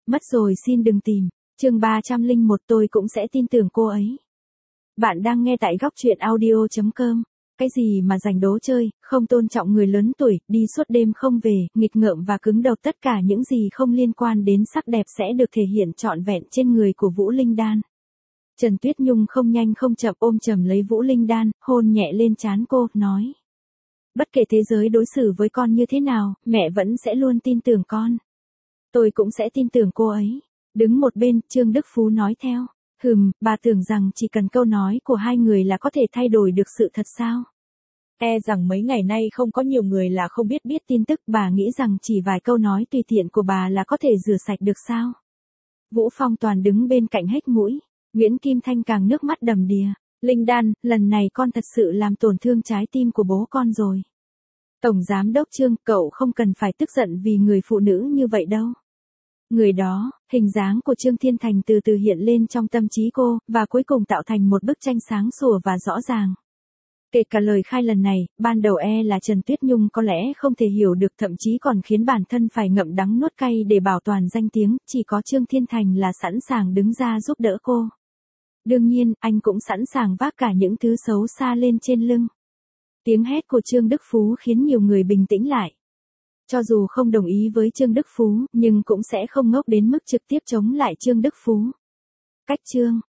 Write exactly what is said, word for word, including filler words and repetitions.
Mất rồi xin đừng tìm. Chương ba trăm lẻ một tôi cũng sẽ tin tưởng cô ấy. Bạn đang nghe tại góc truyện audio chấm com. Cái gì mà giành đố chơi, không tôn trọng người lớn tuổi, đi suốt đêm không về, nghịch ngợm và cứng đầu, tất cả những gì không liên quan đến sắc đẹp sẽ được thể hiện trọn vẹn trên người của Vũ Linh Đan. Trần Tuyết Nhung không nhanh không chậm ôm chầm lấy Vũ Linh Đan, hôn nhẹ lên trán cô, nói. Bất kể thế giới đối xử với con như thế nào, mẹ vẫn sẽ luôn tin tưởng con. Tôi cũng sẽ tin tưởng cô ấy. Đứng một bên, Trương Đức Phú nói theo. Hừm, bà tưởng rằng chỉ cần câu nói của hai người là có thể thay đổi được sự thật sao? E rằng mấy ngày nay không có nhiều người là không biết biết tin tức, bà nghĩ rằng chỉ vài câu nói tùy tiện của bà là có thể rửa sạch được sao? Vũ Phong Toàn đứng bên cạnh hết mũi. Nguyễn Kim Thanh càng nước mắt đầm đìa. Linh Đan, lần này con thật sự làm tổn thương trái tim của bố con rồi. Tổng Giám đốc Trương, cậu không cần phải tức giận vì người phụ nữ như vậy đâu. Người đó, hình dáng của Trương Thiên Thành từ từ hiện lên trong tâm trí cô, và cuối cùng tạo thành một bức tranh sáng sủa và rõ ràng. Kể cả lời khai lần này, ban đầu e là Trần Tuyết Nhung có lẽ không thể hiểu được, thậm chí còn khiến bản thân phải ngậm đắng nuốt cay để bảo toàn danh tiếng, chỉ có Trương Thiên Thành là sẵn sàng đứng ra giúp đỡ cô. Đương nhiên, anh cũng sẵn sàng vác cả những thứ xấu xa lên trên lưng. Tiếng hét của Trương Đức Phú khiến nhiều người bình tĩnh lại. Cho dù không đồng ý với Trương Đức Phú, nhưng cũng sẽ không ngốc đến mức trực tiếp chống lại Trương Đức Phú. Cách Trương